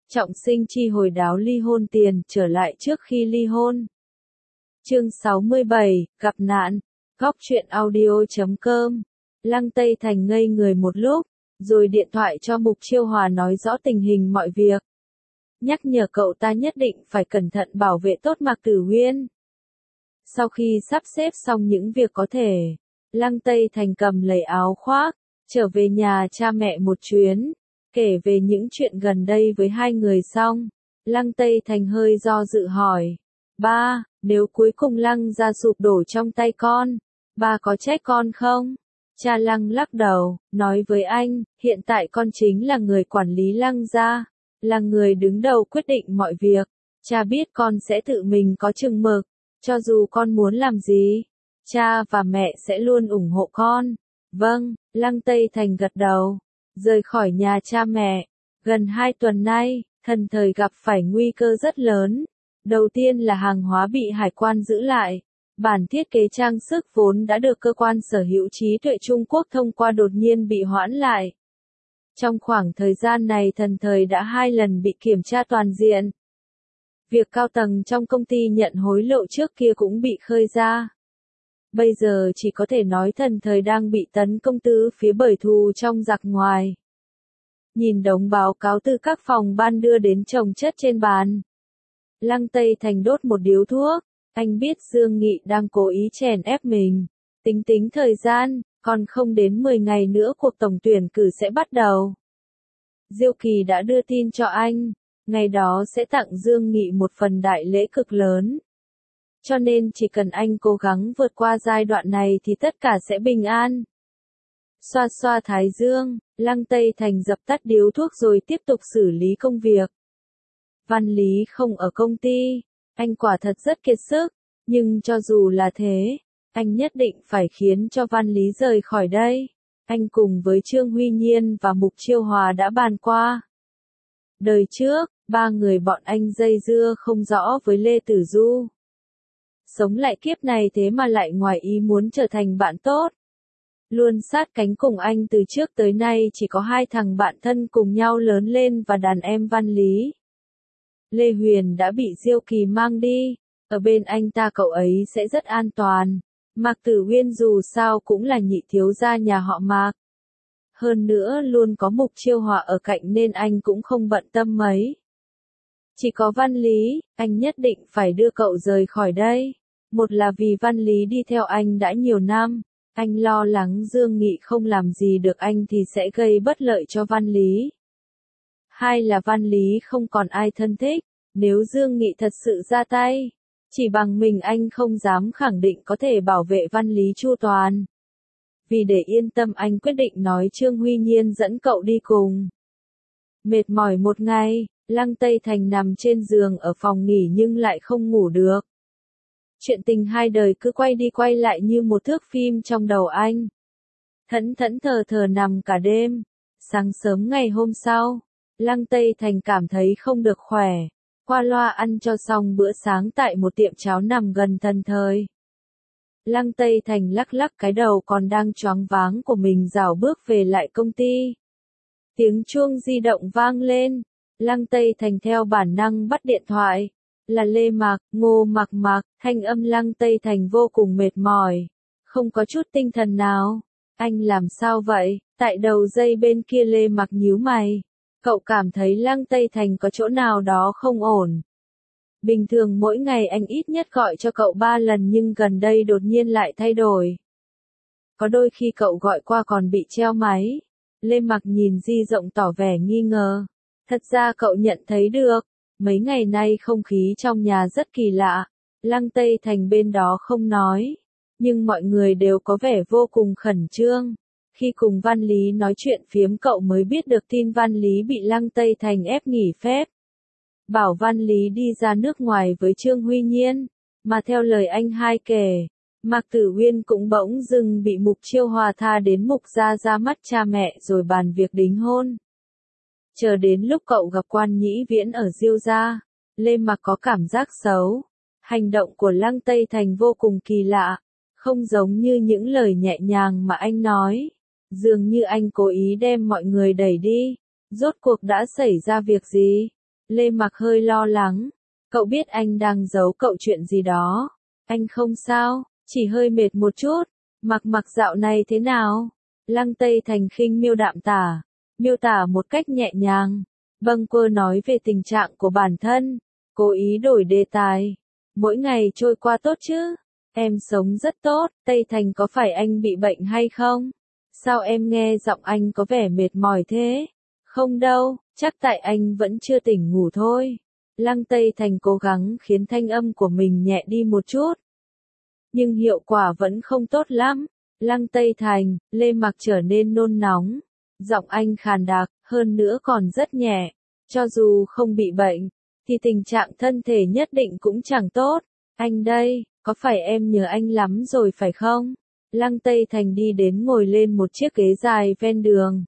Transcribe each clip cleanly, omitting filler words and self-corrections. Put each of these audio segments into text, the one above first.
Trọng sinh chi hồi đáo ly hôn tiền trở lại trước khi ly hôn. Chương 67, gặp nạn. Góc truyện audio.com. Lăng Tây Thành ngây người một lúc, rồi điện thoại cho Mục Chiêu Hòa nói rõ tình hình mọi việc. Nhắc nhở cậu ta nhất định phải cẩn thận bảo vệ tốt Mạc Tử Huyên. Sau khi sắp xếp xong những việc có thể, Lăng Tây Thành cầm lấy áo khoác, trở về nhà cha mẹ một chuyến, kể về những chuyện gần đây với hai người xong. Lăng Tây Thành hơi do dự hỏi, ba, nếu cuối cùng Lăng gia sụp đổ trong tay con, ba có trách con không? Cha Lăng lắc đầu, nói với anh, hiện tại con chính là người quản lý Lăng gia, là người đứng đầu quyết định mọi việc. Cha biết con sẽ tự mình có chừng mực, cho dù con muốn làm gì, cha và mẹ sẽ luôn ủng hộ con. Vâng, Lăng Tây Thành gật đầu. Rời khỏi nhà cha mẹ, gần 2 tuần nay, thần thời gặp phải nguy cơ rất lớn. Đầu tiên là hàng hóa bị hải quan giữ lại. Bản thiết kế trang sức vốn đã được cơ quan sở hữu trí tuệ Trung Quốc thông qua đột nhiên bị hoãn lại. Trong khoảng thời gian này thần thời đã 2 lần bị kiểm tra toàn diện. Việc cao tầng trong công ty nhận hối lộ trước kia cũng bị khơi ra. Bây giờ chỉ có thể nói thần thời đang bị tấn công từ phía bởi thù trong giặc ngoài. Nhìn đống báo cáo từ các phòng ban đưa đến chồng chất trên bàn, Lăng Tây Thành đốt một điếu thuốc. Anh biết Dương Nghị đang cố ý chèn ép mình. Tính thời gian, còn không đến 10 ngày nữa cuộc tổng tuyển cử sẽ bắt đầu. Diêu Kỳ đã đưa tin cho anh, ngày đó sẽ tặng Dương Nghị một phần đại lễ cực lớn. Cho nên chỉ cần anh cố gắng vượt qua giai đoạn này thì tất cả sẽ bình an. Xoa xoa thái dương, Lăng Tây Thành dập tắt điếu thuốc rồi tiếp tục xử lý công việc. Văn Lý không ở công ty, anh quả thật rất kiệt sức, nhưng cho dù là thế, anh nhất định phải khiến cho Văn Lý rời khỏi đây. Anh cùng với Trương Huy Nhiên và Mục Chiêu Hòa đã bàn qua. Đời trước, 3 người bọn anh dây dưa không rõ với Lê Tử Du. Sống lại kiếp này thế mà lại ngoài ý muốn trở thành bạn tốt. Luôn sát cánh cùng anh từ trước tới nay chỉ có 2 thằng bạn thân cùng nhau lớn lên và đàn em Văn Lý. Lê Huyền đã bị Diêu Kỳ mang đi, ở bên anh ta cậu ấy sẽ rất an toàn. Mạc Tử Huyên dù sao cũng là nhị thiếu gia nhà họ Mạc. Hơn nữa luôn có Mục Chiêu Hòa ở cạnh nên anh cũng không bận tâm mấy. Chỉ có Văn Lý, anh nhất định phải đưa cậu rời khỏi đây. Một là vì Văn Lý đi theo anh đã nhiều năm, anh lo lắng Dương Nghị không làm gì được anh thì sẽ gây bất lợi cho Văn Lý. Hai là Văn Lý không còn ai thân thích, nếu Dương Nghị thật sự ra tay, chỉ bằng mình anh không dám khẳng định có thể bảo vệ Văn Lý chu toàn. Vì để yên tâm anh quyết định nói Trương Huy Nhiên dẫn cậu đi cùng. Mệt mỏi một ngày, Lăng Tây Thành nằm trên giường ở phòng nghỉ nhưng lại không ngủ được. Chuyện tình hai đời cứ quay đi quay lại như một thước phim trong đầu anh. Thẫn thẫn thờ thờ nằm cả đêm. Sáng sớm ngày hôm sau, Lăng Tây Thành cảm thấy không được khỏe. Qua loa ăn cho xong bữa sáng tại một tiệm cháo nằm gần thần thời. Lăng Tây Thành lắc lắc cái đầu còn đang choáng váng của mình rảo bước về lại công ty. Tiếng chuông di động vang lên. Lăng Tây Thành theo bản năng bắt điện thoại. Là Lê Mạc, Ngô Mạc Mạc, thanh âm Lăng Tây Thành vô cùng mệt mỏi. Không có chút tinh thần nào. Anh làm sao vậy? Tại đầu dây bên kia Lê Mạc nhíu mày. Cậu cảm thấy Lăng Tây Thành có chỗ nào đó không ổn. Bình thường mỗi ngày anh ít nhất gọi cho cậu 3 lần nhưng gần đây đột nhiên lại thay đổi. Có đôi khi cậu gọi qua còn bị treo máy. Lê Mạc nhìn di rộng tỏ vẻ nghi ngờ. Thật ra cậu nhận thấy được. Mấy ngày nay không khí trong nhà rất kỳ lạ. Lăng Tây Thành bên đó không nói. Nhưng mọi người đều có vẻ vô cùng khẩn trương. Khi cùng Văn Lý nói chuyện phiếm cậu mới biết được tin Văn Lý bị Lăng Tây Thành ép nghỉ phép. Bảo Văn Lý đi ra nước ngoài với Trương Huy Nhiên. Mà theo lời anh hai kể, Mạc Tử Huyên cũng bỗng dưng bị Mục Chiêu Hòa tha đến Mục gia ra mắt cha mẹ rồi bàn việc đính hôn. Chờ đến lúc cậu gặp Quan Nhĩ Viễn ở Diêu gia, Lê Mạc có cảm giác xấu. Hành động của Lăng Tây Thành vô cùng kỳ lạ, không giống như những lời nhẹ nhàng mà anh nói. Dường như anh cố ý đem mọi người đẩy đi. Rốt cuộc đã xảy ra việc gì? Lê Mặc hơi lo lắng. Cậu biết anh đang giấu cậu chuyện gì đó. Anh không sao, chỉ hơi mệt một chút. Mặc dạo này thế nào? Lăng Tây Thành khinh miêu tả một cách nhẹ nhàng. Bâng quơ nói về tình trạng của bản thân, cố ý đổi đề tài. Mỗi ngày trôi qua tốt chứ? Em sống rất tốt, Tây Thành có phải anh bị bệnh hay không? Sao em nghe giọng anh có vẻ mệt mỏi thế? Không đâu, chắc tại anh vẫn chưa tỉnh ngủ thôi. Lăng Tây Thành cố gắng khiến thanh âm của mình nhẹ đi một chút. Nhưng hiệu quả vẫn không tốt lắm. Lăng Tây Thành, Lê Mặc trở nên nôn nóng. Giọng anh khàn đặc, hơn nữa còn rất nhẹ. Cho dù không bị bệnh, thì tình trạng thân thể nhất định cũng chẳng tốt. Anh đây, có phải em nhớ anh lắm rồi phải không? Lăng Tây Thành đi đến ngồi lên một chiếc ghế dài ven đường.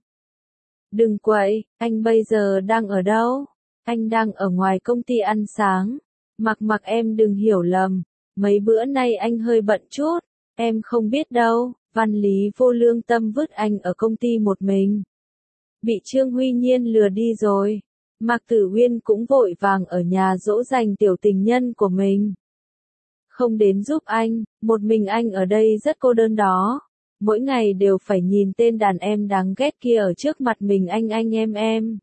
Đừng quậy, anh bây giờ đang ở đâu? Anh đang ở ngoài công ty ăn sáng. Mặc em đừng hiểu lầm. Mấy bữa nay anh hơi bận chút. Em không biết đâu, Văn Lý vô lương tâm vứt anh ở công ty một mình. Bị Trương Huy Nhiên lừa đi rồi. Mạc Tử Uyên cũng vội vàng ở nhà dỗ dành tiểu tình nhân của mình. Không đến giúp anh, một mình anh ở đây rất cô đơn đó. Mỗi ngày đều phải nhìn tên đàn em đáng ghét kia ở trước mặt mình anh em.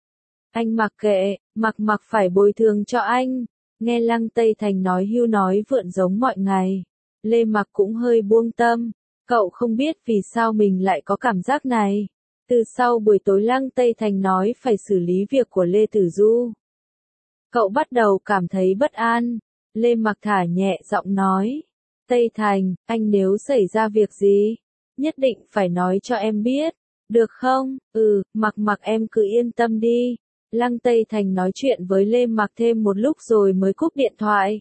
Anh mặc kệ, mặc phải bồi thường cho anh. Nghe Lăng Tây Thành nói hưu nói vượn giống mọi ngày. Lê Mặc cũng hơi buông tâm. Cậu không biết vì sao mình lại có cảm giác này. Từ sau buổi tối Lăng Tây Thành nói phải xử lý việc của Lê Tử Du. Cậu bắt đầu cảm thấy bất an. Lê Mặc thả nhẹ giọng nói. Tây Thành, anh nếu xảy ra việc gì, nhất định phải nói cho em biết. Được không? Mặc em cứ yên tâm đi. Lăng Tây Thành nói chuyện với Lê Mặc thêm một lúc rồi mới cúp điện thoại.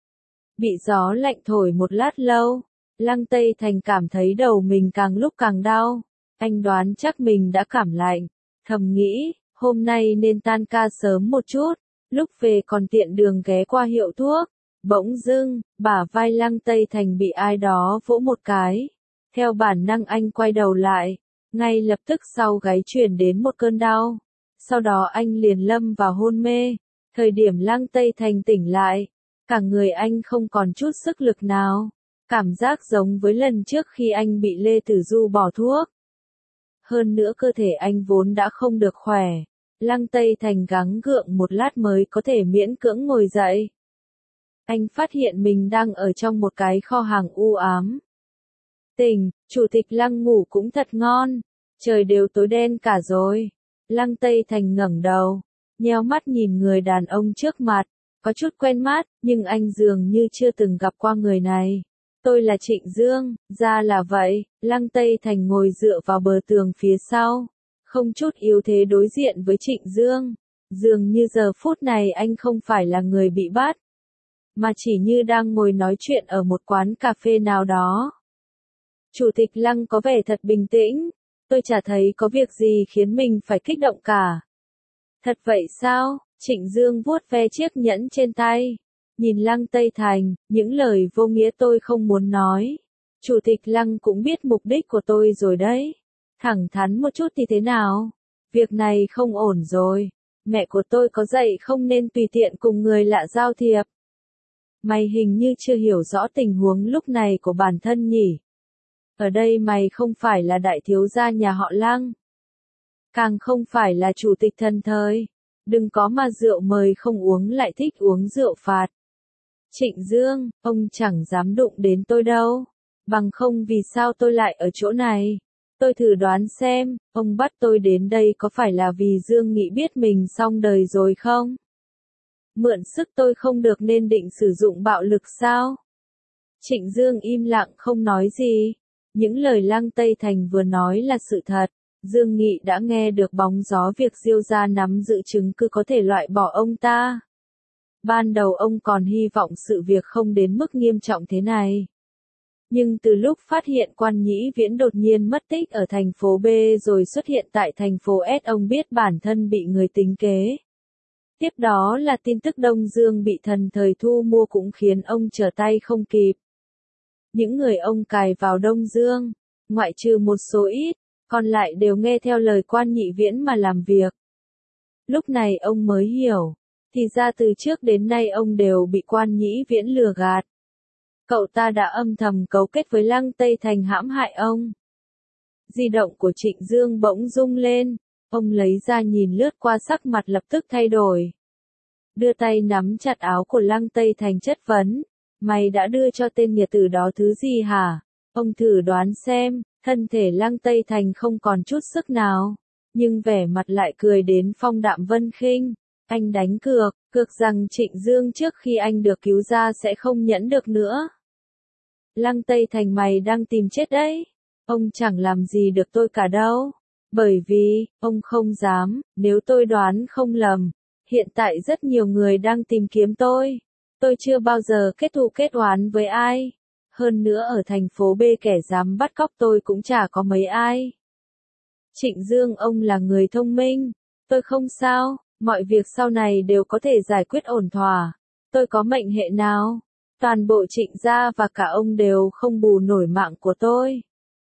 Bị gió lạnh thổi một lát lâu, Lăng Tây Thành cảm thấy đầu mình càng lúc càng đau. Anh đoán chắc mình đã cảm lạnh. Thầm nghĩ, hôm nay nên tan ca sớm một chút. Lúc về còn tiện đường ghé qua hiệu thuốc. Bỗng dưng, bả vai Lăng Tây Thành bị ai đó vỗ một cái. Theo bản năng anh quay đầu lại. Ngay lập tức sau gáy truyền đến một cơn đau. Sau đó anh liền lâm vào hôn mê. Thời điểm Lăng Tây Thành tỉnh lại, cả người anh không còn chút sức lực nào. Cảm giác giống với lần trước khi anh bị Lê Tử Du bỏ thuốc. Hơn nữa cơ thể anh vốn đã không được khỏe. Lăng Tây Thành gắng gượng một lát mới có thể miễn cưỡng ngồi dậy. Anh phát hiện mình đang ở trong một cái kho hàng u ám. Chủ tịch Lăng ngủ cũng thật ngon. Trời đều tối đen cả rồi. Lăng Tây Thành ngẩng đầu, nheo mắt nhìn người đàn ông trước mặt, có chút quen mắt, nhưng anh dường như chưa từng gặp qua người này. Tôi là Trịnh Dương, ra là vậy. Lăng Tây Thành ngồi dựa vào bờ tường phía sau, không chút yếu thế đối diện với Trịnh Dương. Dường như giờ phút này anh không phải là người bị bắt, mà chỉ như đang ngồi nói chuyện ở một quán cà phê nào đó. Chủ tịch Lăng có vẻ thật bình tĩnh. Tôi chả thấy có việc gì khiến mình phải kích động cả. Thật vậy sao? Trịnh Dương vuốt ve chiếc nhẫn trên tay. Nhìn Lăng Tây Thành, những lời vô nghĩa tôi không muốn nói. Chủ tịch Lăng cũng biết mục đích của tôi rồi đấy. Thẳng thắn một chút thì thế nào? Việc này không ổn rồi. Mẹ của tôi có dạy không nên tùy tiện cùng người lạ giao thiệp. Mày hình như chưa hiểu rõ tình huống lúc này của bản thân nhỉ? Ở đây mày không phải là đại thiếu gia nhà họ Lăng. Càng không phải là chủ tịch thần thời. Đừng có mà rượu mời không uống lại thích uống rượu phạt. Trịnh Dương, ông chẳng dám đụng đến tôi đâu. Bằng không vì sao tôi lại ở chỗ này. Tôi thử đoán xem, ông bắt tôi đến đây có phải là vì Dương nghĩ biết mình xong đời rồi không? Mượn sức tôi không được nên định sử dụng bạo lực sao? Trịnh Dương im lặng không nói gì. Những lời Lăng Tây Thành vừa nói là sự thật. Dương Nghị đã nghe được bóng gió việc Diêu gia nắm giữ chứng cứ có thể loại bỏ ông ta. Ban đầu ông còn hy vọng sự việc không đến mức nghiêm trọng thế này. Nhưng từ lúc phát hiện Quan Nhĩ Viễn đột nhiên mất tích ở thành phố B rồi xuất hiện tại thành phố S, ông biết bản thân bị người tính kế. Tiếp đó là tin tức Đông Dương bị thần thời thu mua cũng khiến ông trở tay không kịp. Những người ông cài vào Đông Dương, ngoại trừ một số ít, còn lại đều nghe theo lời Quan Nhị Viễn mà làm việc. Lúc này ông mới hiểu, Thì ra từ trước đến nay ông đều bị Quan Nhĩ Viễn lừa gạt. Cậu ta đã âm thầm cấu kết với Lăng Tây Thành hãm hại ông. Di động của Trịnh Dương bỗng rung lên, ông lấy ra nhìn lướt qua, sắc mặt lập tức thay đổi. Đưa tay nắm chặt áo của Lăng Tây Thành chất vấn, mày đã đưa cho tên nghiệt tử đó thứ gì hả? Ông thử đoán xem, thân thể Lăng Tây Thành không còn chút sức nào, nhưng vẻ mặt lại cười đến phong đạm vân khinh. Anh đánh cược, cược rằng Trịnh Dương trước khi anh được cứu ra sẽ không nhẫn được nữa. Lăng Tây Thành, mày đang tìm chết đấy. Ông chẳng làm gì được tôi cả đâu. Bởi vì, ông không dám, nếu tôi đoán không lầm. Hiện tại rất nhiều người đang tìm kiếm tôi. Tôi chưa bao giờ kết thù kết oán với ai. Hơn nữa ở thành phố B kẻ dám bắt cóc tôi cũng chả có mấy ai. Trịnh Dương, ông là người thông minh. Tôi không sao, mọi việc sau này đều có thể giải quyết ổn thỏa. Tôi có mệnh hệ nào? Toàn bộ Trịnh gia và cả ông đều không bù nổi mạng của tôi.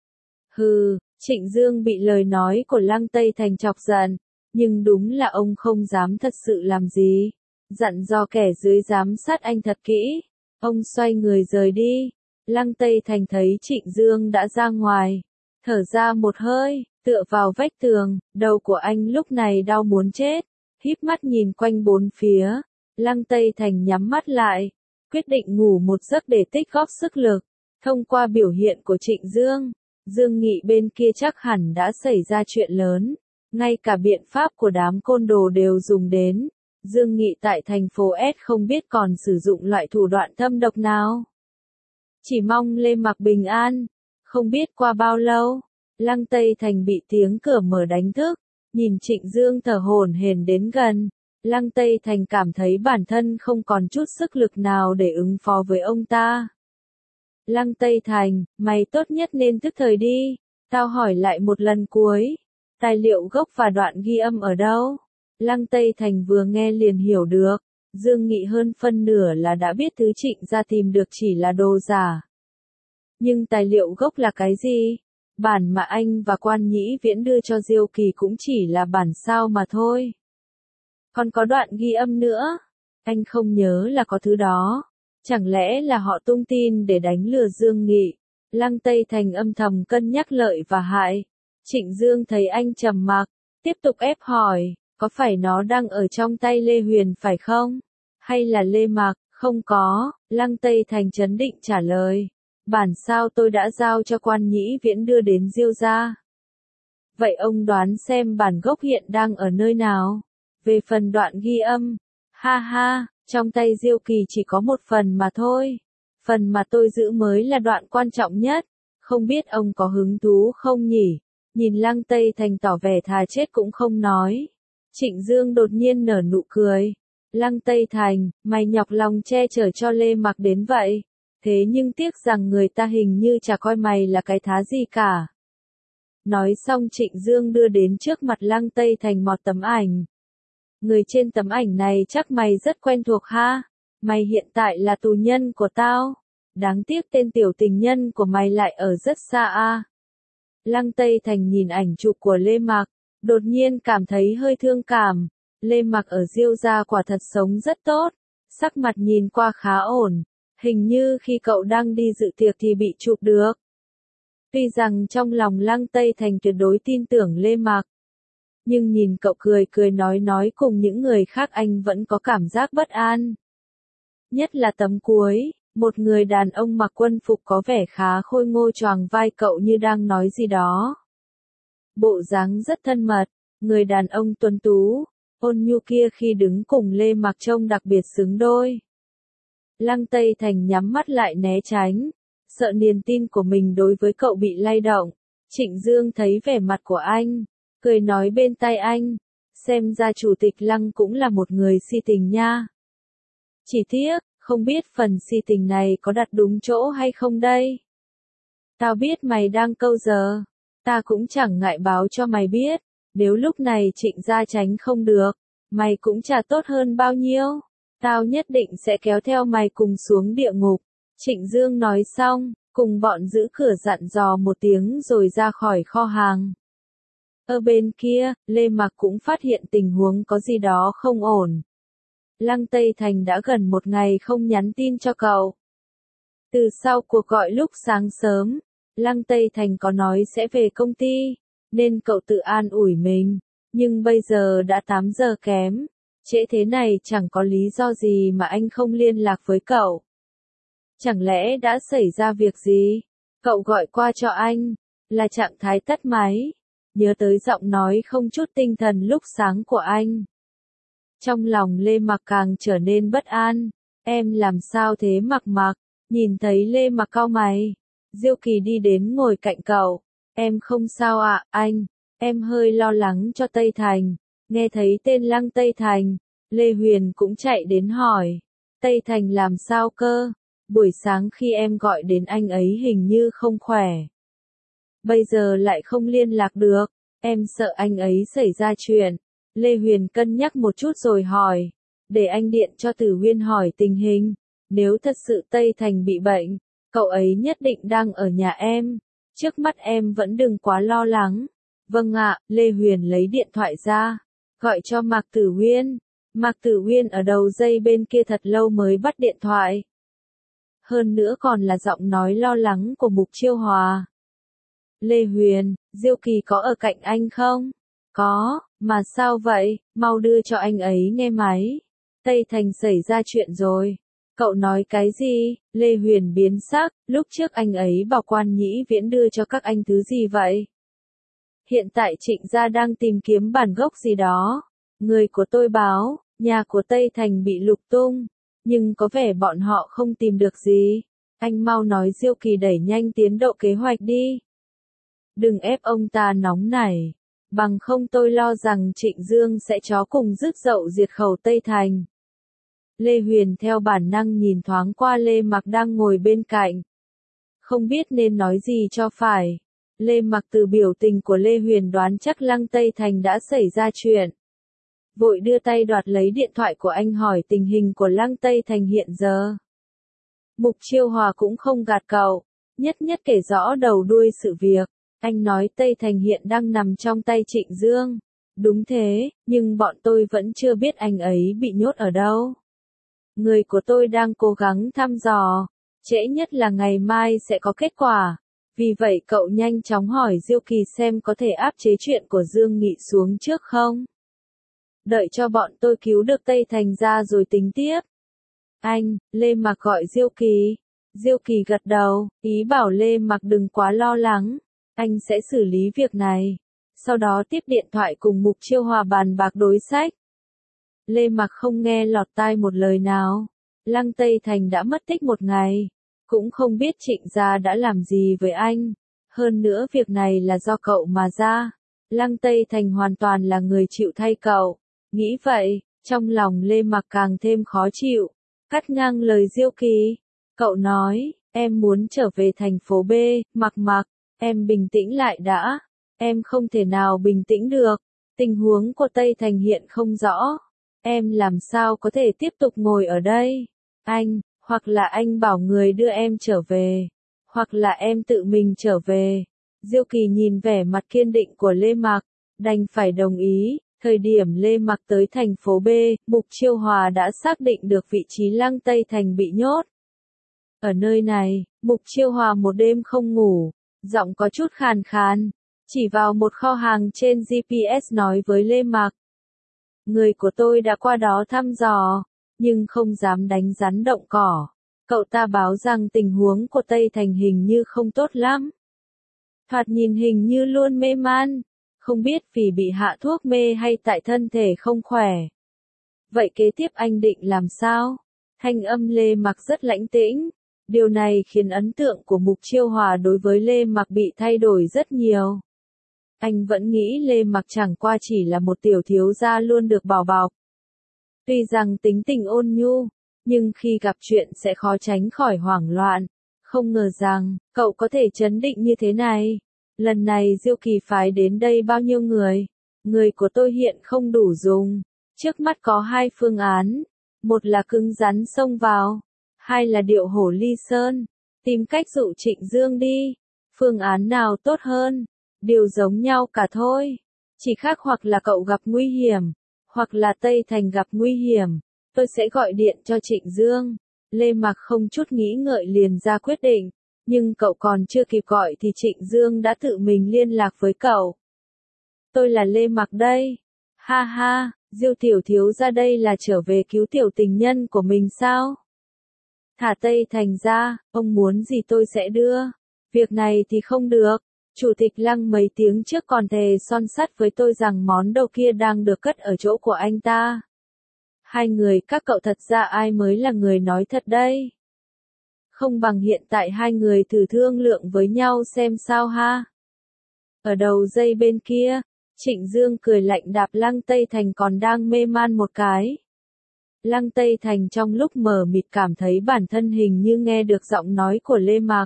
Hừ, Trịnh Dương bị lời nói của Lăng Tây Thành chọc giận, nhưng đúng là ông không dám thật sự làm gì. Dặn dò kẻ dưới giám sát anh thật kỹ. Ông xoay người rời đi. Lăng Tây Thành thấy Trịnh Dương đã ra ngoài, thở ra một hơi, tựa vào vách tường, đầu của anh lúc này đau muốn chết. Híp mắt nhìn quanh bốn phía, Lăng Tây Thành nhắm mắt lại, quyết định ngủ một giấc để tích góp sức lực. Thông qua biểu hiện của Trịnh Dương, Dương Nghị bên kia chắc hẳn đã xảy ra chuyện lớn, ngay cả biện pháp của đám côn đồ đều dùng đến. Dương Nghị tại thành phố S không biết còn sử dụng loại thủ đoạn thâm độc nào. Chỉ mong Lê Mặc bình an. Không biết qua bao lâu, Lăng Tây Thành bị tiếng cửa mở đánh thức, nhìn Trịnh Dương thở hổn hển đến gần. Lăng Tây Thành cảm thấy bản thân không còn chút sức lực nào để ứng phó với ông ta. Lăng Tây Thành, mày tốt nhất nên tức thời đi. Tao hỏi lại một lần cuối. Tài liệu gốc và đoạn ghi âm ở đâu? Lăng Tây Thành vừa nghe liền hiểu được. Dương Nghị hơn phân nửa là đã biết thứ Trịnh gia tìm được chỉ là đồ giả. Nhưng tài liệu gốc là cái gì? Bản mà anh và Quan Nhĩ Viễn đưa cho Diêu Kỳ cũng chỉ là bản sao mà thôi. Còn có đoạn ghi âm nữa. Anh không nhớ là có thứ đó. Chẳng lẽ là họ tung tin để đánh lừa Dương Nghị? Lăng Tây Thành âm thầm cân nhắc lợi và hại. Trịnh Dương thấy anh trầm mặc, tiếp tục ép hỏi, có phải nó đang ở trong tay Lê Huyền phải không? Hay là Lê Mặc? Không có, Lăng Tây Thành trấn định trả lời. Bản sao tôi đã giao cho Quan Nhĩ Viễn đưa đến Diêu gia. Vậy ông đoán xem bản gốc hiện đang ở nơi nào? Về phần đoạn ghi âm, ha ha, trong tay Diêu Kỳ chỉ có một phần mà thôi. Phần mà tôi giữ mới là đoạn quan trọng nhất. Không biết ông có hứng thú không nhỉ? Nhìn Lăng Tây Thành tỏ vẻ thà chết cũng không nói. Trịnh Dương đột nhiên nở nụ cười. Lăng Tây Thành, mày nhọc lòng che chở cho Lê Mặc đến vậy. Thế nhưng tiếc rằng người ta hình như chả coi mày là cái thá gì cả. Nói xong Trịnh Dương đưa đến trước mặt Lăng Tây Thành một tấm ảnh. Người trên tấm ảnh này chắc mày rất quen thuộc ha. Mày hiện tại là tù nhân của tao. Đáng tiếc tên tiểu tình nhân của mày lại ở rất xa a. Lăng Tây Thành nhìn ảnh chụp của Lê Mặc, đột nhiên cảm thấy hơi thương cảm. Lê Mặc ở Diêu gia quả thật sống rất tốt, sắc mặt nhìn qua khá ổn. Hình như khi cậu đang đi dự tiệc thì bị chụp được. Tuy rằng trong lòng Lăng Tây Thành tuyệt đối tin tưởng Lê Mặc, nhưng nhìn cậu cười cười nói cùng những người khác anh vẫn có cảm giác bất an. Nhất là tấm cuối, một người đàn ông mặc quân phục có vẻ khá khôi ngô choàng vai cậu như đang nói gì đó. Bộ dáng rất thân mật, người đàn ông tuấn tú, ôn nhu kia khi đứng cùng Lê Mặc trông đặc biệt xứng đôi. Lăng Tây Thành nhắm mắt lại né tránh, sợ niềm tin của mình đối với cậu bị lay động. Trịnh Dương thấy vẻ mặt của anh, cười nói bên tai anh, xem ra chủ tịch Lăng cũng là một người si tình nha. Chỉ tiếc, không biết phần si tình này có đặt đúng chỗ hay không đây. Tao biết mày đang câu giờ, ta cũng chẳng ngại báo cho mày biết, nếu lúc này Trịnh gia tránh không được, mày cũng chả tốt hơn bao nhiêu. Tao nhất định sẽ kéo theo mày cùng xuống địa ngục. Trịnh Dương nói xong, cùng bọn giữ cửa dặn dò một tiếng rồi ra khỏi kho hàng. Ở bên kia, Lê Mặc cũng phát hiện tình huống có gì đó không ổn. Lăng Tây Thành đã gần một ngày không nhắn tin cho cậu. Từ sau cuộc gọi lúc sáng sớm, Lăng Tây Thành có nói sẽ về công ty, nên cậu tự an ủi mình. Nhưng bây giờ đã 8 giờ kém, trễ thế này chẳng có lý do gì mà anh không liên lạc với cậu. Chẳng lẽ đã xảy ra việc gì? Cậu gọi qua cho anh, là trạng thái tắt máy. Nhớ tới giọng nói không chút tinh thần lúc sáng của anh. Trong lòng Lê Mặc càng trở nên bất an. Em làm sao thế Mặc Mặc? Nhìn thấy Lê Mặc cau mày, Diêu Kỳ đi đến ngồi cạnh cậu. Em không sao ạ, anh. Em hơi lo lắng cho Tây Thành. Nghe thấy tên Lăng Tây Thành, Lê Huyền cũng chạy đến hỏi. Tây Thành làm sao cơ? Buổi sáng khi em gọi đến anh ấy hình như không khỏe. Bây giờ lại không liên lạc được. Em sợ anh ấy xảy ra chuyện. Lê Huyền cân nhắc một chút rồi hỏi. Để anh điện cho Tử Huyên hỏi tình hình. Nếu thật sự Tây Thành bị bệnh, cậu ấy nhất định đang ở nhà em. Trước mắt em vẫn đừng quá lo lắng. Vâng ạ, Lê Huyền lấy điện thoại ra. Gọi cho Mạc Tử Huyên. Mạc Tử Huyên ở đầu dây bên kia thật lâu mới bắt điện thoại. Hơn nữa còn là giọng nói lo lắng của Mục Chiêu Hòa. Lê Huyền, Diêu Kỳ có ở cạnh anh không? Có, mà sao vậy? Mau đưa cho anh ấy nghe máy. Tây Thành xảy ra chuyện rồi. Cậu nói cái gì? Lê Huyền biến sắc, lúc trước anh ấy bảo Quan Nhĩ Viễn đưa cho các anh thứ gì vậy? Hiện tại Trịnh gia đang tìm kiếm bản gốc gì đó. Người của tôi báo, nhà của Tây Thành bị lục tung, nhưng có vẻ bọn họ không tìm được gì. Anh mau nói Diêu Kỳ đẩy nhanh tiến độ kế hoạch đi. Đừng ép ông ta nóng nảy, bằng không tôi lo rằng Trịnh Dương sẽ chó cùng rước dậu diệt khẩu Tây Thành. Lê Huyền theo bản năng nhìn thoáng qua Lê Mặc đang ngồi bên cạnh. Không biết nên nói gì cho phải. Lê Mặc từ biểu tình của Lê Huyền đoán chắc Lăng Tây Thành đã xảy ra chuyện. Vội đưa tay đoạt lấy điện thoại của anh hỏi tình hình của Lăng Tây Thành hiện giờ. Mục Chiêu Hòa cũng không gạt cậu, nhất nhất kể rõ đầu đuôi sự việc. Anh nói Tây Thành hiện đang nằm trong tay Trịnh Dương. Đúng thế, nhưng bọn tôi vẫn chưa biết anh ấy bị nhốt ở đâu. Người của tôi đang cố gắng thăm dò, trễ nhất là ngày mai sẽ có kết quả. Vì vậy cậu nhanh chóng hỏi Diêu Kỳ xem có thể áp chế chuyện của Dương Nghị xuống trước không? Đợi cho bọn tôi cứu được Tây Thành ra rồi tính tiếp. Anh, Lê Mặc gọi Diêu Kỳ. Diêu Kỳ gật đầu, ý bảo Lê Mặc đừng quá lo lắng. Anh sẽ xử lý việc này. Sau đó tiếp điện thoại cùng Mục Chiêu Hòa bàn bạc đối sách. Lê Mặc không nghe lọt tai một lời nào. Lăng Tây Thành đã mất tích một ngày. Cũng không biết Trịnh gia đã làm gì với anh. Hơn nữa việc này là do cậu mà ra. Lăng Tây Thành hoàn toàn là người chịu thay cậu. Nghĩ vậy, trong lòng Lê Mặc càng thêm khó chịu. Cắt ngang lời Diêu Kỳ. Cậu nói, em muốn trở về thành phố B, Mặc Mặc. Em bình tĩnh lại đã. Em không thể nào bình tĩnh được. Tình huống của Tây Thành hiện không rõ. Em làm sao có thể tiếp tục ngồi ở đây? Anh, hoặc là anh bảo người đưa em trở về, hoặc là em tự mình trở về. Diêu Kỳ nhìn vẻ mặt kiên định của Lê Mặc, đành phải đồng ý. Thời điểm Lê Mặc tới thành phố B, Mục Chiêu Hòa đã xác định được vị trí Lăng Tây Thành bị nhốt. Ở nơi này, Mục Chiêu Hòa một đêm không ngủ, giọng có chút khàn khàn, chỉ vào một kho hàng trên GPS nói với Lê Mặc. Người của tôi đã qua đó thăm dò, nhưng không dám đánh rắn động cỏ. Cậu ta báo rằng tình huống của Tây Thành hình như không tốt lắm. Thoạt nhìn hình như luôn mê man, không biết vì bị hạ thuốc mê hay tại thân thể không khỏe. Vậy kế tiếp anh định làm sao? Thanh âm Lê Mặc rất lãnh tĩnh. Điều này khiến ấn tượng của Mục Chiêu Hòa đối với Lê Mặc bị thay đổi rất nhiều. Anh vẫn nghĩ Lê Mặc chẳng qua chỉ là một tiểu thiếu gia luôn được bảo bọc. Tuy rằng tính tình ôn nhu, nhưng khi gặp chuyện sẽ khó tránh khỏi hoảng loạn. Không ngờ rằng, cậu có thể trấn định như thế này. Lần này Diêu Kỳ phái đến đây bao nhiêu người? Người của tôi hiện không đủ dùng. Trước mắt có hai phương án. Một là cứng rắn xông vào. Hai là điệu hổ ly sơn. Tìm cách dụ Trịnh Dương đi. Phương án nào tốt hơn? Đều giống nhau cả thôi. Chỉ khác hoặc là cậu gặp nguy hiểm, hoặc là Tây Thành gặp nguy hiểm. tôi sẽ gọi điện cho Trịnh Dương. Lê Mặc không chút nghĩ ngợi liền ra quyết định, nhưng cậu còn chưa kịp gọi thì Trịnh Dương đã tự mình liên lạc với cậu. Tôi là Lê Mặc đây. Ha ha, Diêu tiểu thiếu ra đây là trở về cứu tiểu tình nhân của mình sao? Thả Tây Thành ra, ông muốn gì tôi sẽ đưa. Việc này thì không được. Chủ tịch Lăng mấy tiếng trước còn thề son sắt với tôi rằng món đồ kia đang được cất ở chỗ của anh ta. Hai người các cậu thật ra ai mới là người nói thật đây? Không bằng hiện tại hai người thử thương lượng với nhau xem sao ha. Ở đầu dây bên kia, Trịnh Dương cười lạnh đạp Lăng Tây Thành còn đang mê man một cái. Lăng Tây Thành trong lúc mờ mịt cảm thấy bản thân hình như nghe được giọng nói của Lê Mặc.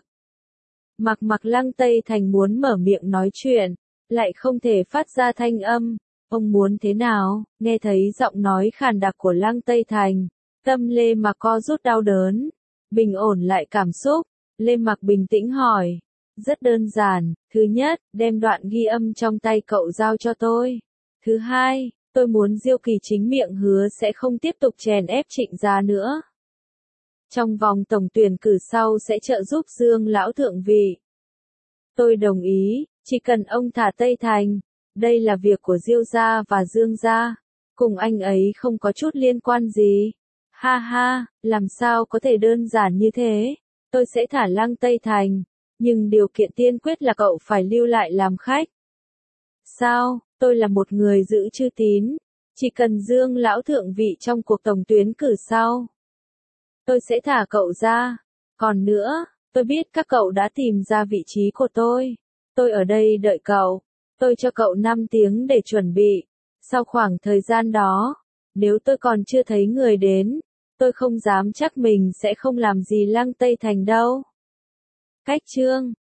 Mặc Lăng Tây Thành muốn mở miệng nói chuyện, lại không thể phát ra thanh âm. Ông muốn thế nào? Nghe thấy giọng nói khàn đặc của Lăng Tây Thành, tâm Lê Mặc co rút đau đớn. Bình ổn lại cảm xúc, Lê Mặc bình tĩnh hỏi. Rất đơn giản, thứ nhất, đem đoạn ghi âm trong tay cậu giao cho tôi. Thứ hai, tôi muốn Diêu Kỳ chính miệng hứa sẽ không tiếp tục chèn ép Trịnh gia nữa. Trong vòng tổng tuyển cử sau sẽ trợ giúp Dương lão thượng vị. Tôi đồng ý, chỉ cần ông thả Tây Thành. Đây là việc của Diêu gia và Dương gia, cùng anh ấy không có chút liên quan gì. Ha ha, làm sao có thể đơn giản như thế? Tôi sẽ thả Lăng Tây Thành, nhưng điều kiện tiên quyết là cậu phải lưu lại làm khách. Sao? Tôi là một người giữ chữ tín, chỉ cần Dương lão thượng vị trong cuộc tổng tuyển cử sau, tôi sẽ thả cậu ra. Còn nữa, tôi biết các cậu đã tìm ra vị trí của tôi. Tôi ở đây đợi cậu. Tôi cho cậu 5 tiếng để chuẩn bị. Sau khoảng thời gian đó, nếu tôi còn chưa thấy người đến, tôi không dám chắc mình sẽ không làm gì Lăng Tây Thành đâu. Cách chương